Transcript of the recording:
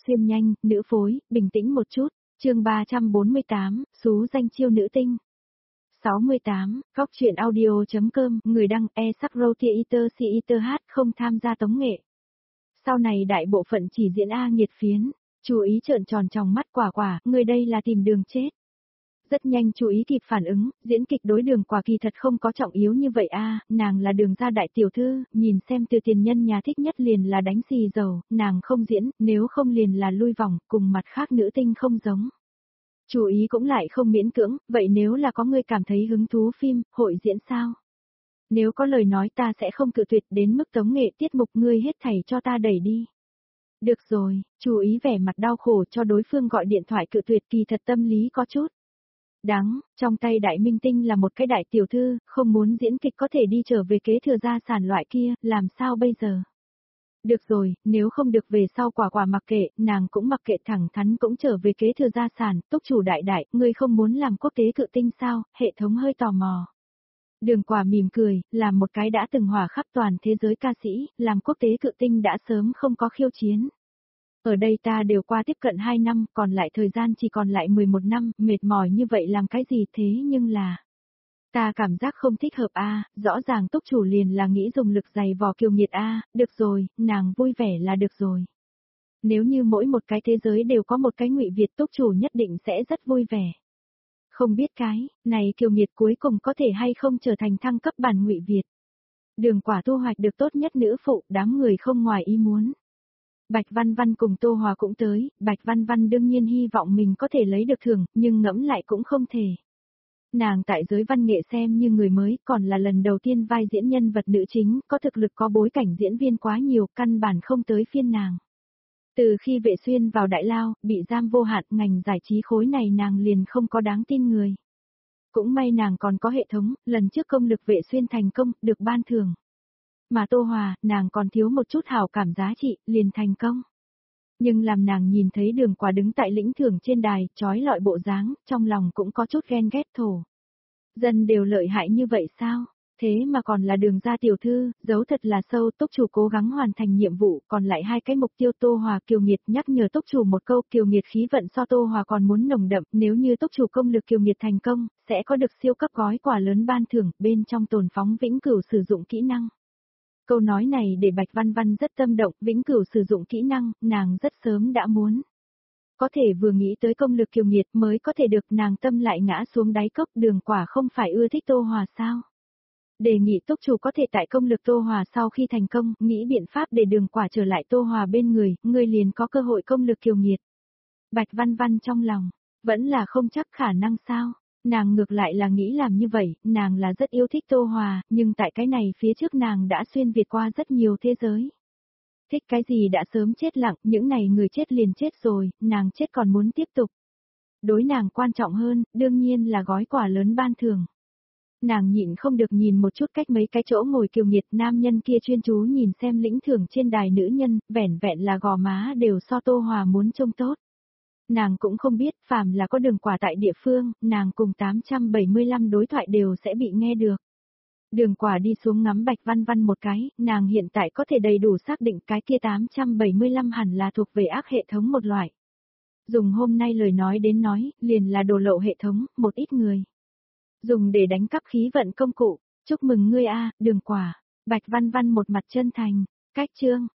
xuyên nhanh, nữ phối, bình tĩnh một chút. Chương 348, xú danh chiêu nữ tinh. 68, góc truyện audio.com, người đăng e-sắc-rô-tia-iter-si-iter-hát không tham gia tống nghệ. Sau này đại bộ phận chỉ diễn A nghiệt phiến, chú ý trợn tròn tròng mắt Quả Quả, người đây là tìm đường chết. Rất nhanh chú ý kịp phản ứng, diễn kịch đối Đường Quả kỳ thật không có trọng yếu như vậy a, nàng là Đường gia đại tiểu thư, nhìn xem Từ tiền nhân nhà thích nhất liền là đánh xì dầu, nàng không diễn, nếu không liền là lui vòng, cùng mặt khác nữ tinh không giống. Chú ý cũng lại không miễn cưỡng, vậy nếu là có người cảm thấy hứng thú phim, hội diễn sao? Nếu có lời nói ta sẽ không cự tuyệt, đến mức tống nghệ tiết mục ngươi hết thảy cho ta đẩy đi. Được rồi, chú ý vẻ mặt đau khổ cho đối phương gọi điện thoại cự tuyệt, kỳ thật tâm lý có chút. Đáng, trong tay đại minh tinh là một cái đại tiểu thư, không muốn diễn kịch có thể đi trở về kế thừa gia sản loại kia, làm sao bây giờ? Được rồi, nếu không được về sau Quả Quả mặc kệ, nàng cũng mặc kệ, thẳng thắn cũng trở về kế thừa gia sản, túc chủ đại đại, ngươi không muốn làm quốc tế cự tinh sao, hệ thống hơi tò mò. Đường Quả mỉm cười, làm một cái đã từng hỏa khắp toàn thế giới ca sĩ, làm quốc tế cự tinh đã sớm không có khiêu chiến. Ở đây ta đều qua tiếp cận 2 năm, còn lại thời gian chỉ còn lại 11 năm, mệt mỏi như vậy làm cái gì thế nhưng là... Ta cảm giác không thích hợp a, rõ ràng túc chủ liền là nghĩ dùng lực giày vò Kiều Nghiệt a, được rồi, nàng vui vẻ là được rồi. Nếu như mỗi một cái thế giới đều có một cái Ngụy Việt túc chủ nhất định sẽ rất vui vẻ. Không biết cái, này Kiều Nghiệt cuối cùng có thể hay không trở thành thăng cấp bản Ngụy Việt. Đường Quả thu hoạch được tốt nhất nữ phụ, đám người không ngoài ý muốn. Bạch Văn Văn cùng Tô Hòa cũng tới, Bạch Văn Văn đương nhiên hy vọng mình có thể lấy được thưởng, nhưng ngẫm lại cũng không thể. Nàng tại giới văn nghệ xem như người mới, còn là lần đầu tiên vai diễn nhân vật nữ chính, có thực lực có bối cảnh diễn viên quá nhiều, căn bản không tới phiên nàng. Từ khi Vệ Xuyên vào Đại Lao, bị giam vô hạn, ngành giải trí khối này nàng liền không có đáng tin người. Cũng may nàng còn có hệ thống, lần trước công lực Vệ Xuyên thành công, được ban thưởng. Mà Tô Hòa, nàng còn thiếu một chút hảo cảm giá trị, liền thành công. Nhưng làm nàng nhìn thấy Đường Quả đứng tại lĩnh thưởng trên đài, trói lọi bộ dáng, trong lòng cũng có chút ghen ghét thổ. Dân đều lợi hại như vậy sao? Thế mà còn là Đường gia tiểu thư, giấu thật là sâu, túc chủ cố gắng hoàn thành nhiệm vụ, còn lại 2 cái mục tiêu. Tô Hòa Kiều Nghiệt nhắc nhở túc chủ một câu, Kiều Nghiệt khí vận so Tô Hòa còn muốn nồng đậm, nếu như túc chủ công lực Kiều Nghiệt thành công, sẽ có được siêu cấp gói quà lớn ban thưởng, bên trong tồn phóng vĩnh cửu sử dụng kỹ năng. Câu nói này để Bạch Văn Văn rất tâm động, vĩnh cửu sử dụng kỹ năng, nàng rất sớm đã muốn. Có thể vừa nghĩ tới công lực Kiều Nghiệt mới có thể được, nàng tâm lại ngã xuống đáy cốc. Đường Quả không phải ưa thích Tô Hòa sao? Đề nghị túc chủ có thể tại công lực Tô Hòa sau khi thành công, nghĩ biện pháp để Đường Quả trở lại Tô Hòa bên người, người liền có cơ hội công lực Kiều Nghiệt. Bạch Văn Văn trong lòng, vẫn là không chắc khả năng sao? Nàng ngược lại là nghĩ làm như vậy, nàng là rất yêu thích Tô Hòa, nhưng tại cái này phía trước nàng đã xuyên việt qua rất nhiều thế giới. Thích cái gì đã sớm chết lặng, những này người chết liền chết rồi, nàng chết còn muốn tiếp tục. Đối nàng quan trọng hơn, đương nhiên là gói quà lớn ban thưởng. Nàng nhịn không được nhìn một chút cách mấy cái chỗ ngồi Kiều Nghiệt, nam nhân kia chuyên chú nhìn xem lĩnh thưởng trên đài nữ nhân, vẻn vẹn là gò má đều so Tô Hòa muốn trông tốt. Nàng cũng không biết, phàm là có Đường Quả tại địa phương, nàng cùng 875 đối thoại đều sẽ bị nghe được. Đường Quả đi xuống ngắm Bạch Văn Văn một cái, nàng hiện tại có thể đầy đủ xác định cái kia 875 hẳn là thuộc về ác hệ thống một loại. Dùng hôm nay lời nói đến nói, liền là đồ lậu hệ thống, một ít người. Dùng để đánh cắp khí vận công cụ, chúc mừng ngươi a, Đường Quả. Bạch Văn Văn một mặt chân thành, cách chương.